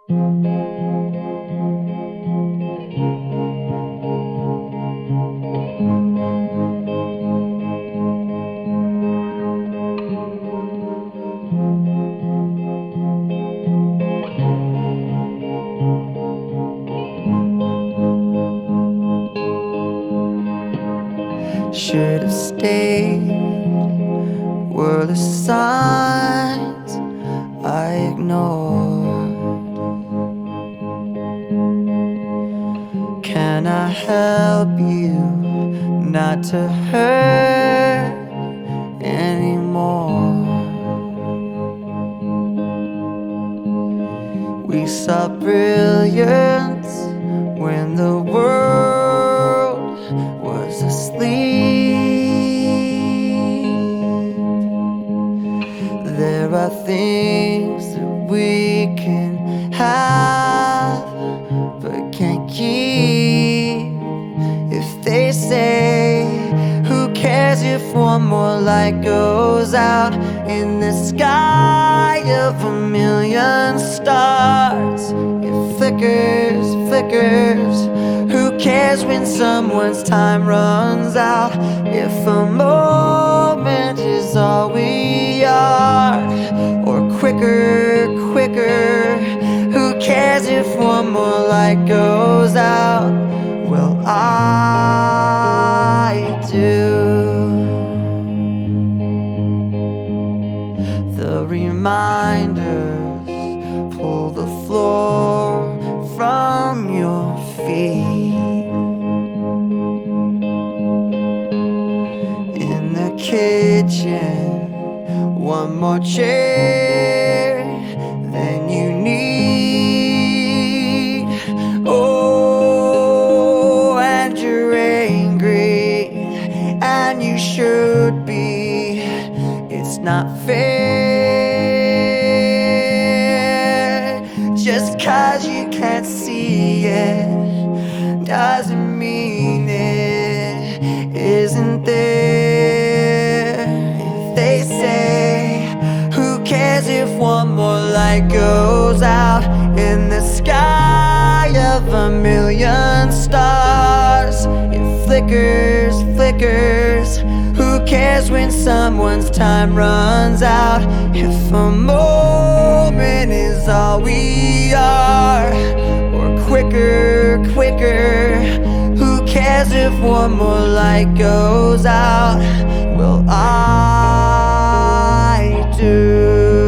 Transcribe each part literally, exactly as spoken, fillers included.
Should have stayed, were the signs I ignored. Can I help you not to hurt anymore? We saw brilliance when the world was asleep. There are things that we can have but can't keep. If they say, who cares if one more light goes out in the sky of a million stars? It flickers, flickers. Who cares when someone's time runs out? If a moment is all we are, or quicker, quicker. Who cares if one more light goes out? Well, I do. The reminders pull the floor from your feet. In the kitchen, one more chair than you need. Oh, and you're angry, and you should be. It's not fair. Just 'cause you can't see it doesn't mean it isn't there. If they say, who cares if one more light goes out in the sky of a million stars? It flickers, flickers. Who cares when someone's time runs out? If a moment is all we are, or quicker, quicker. Who cares if one more light goes out? Well, I do.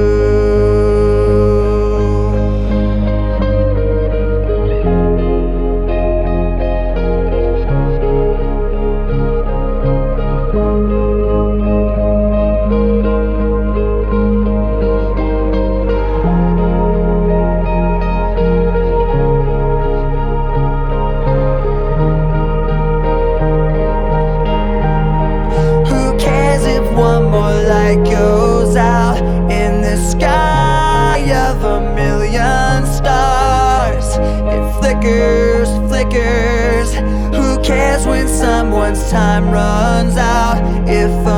One more light goes out in the sky of a million stars. It flickers, flickers. Who cares when someone's time runs out? If a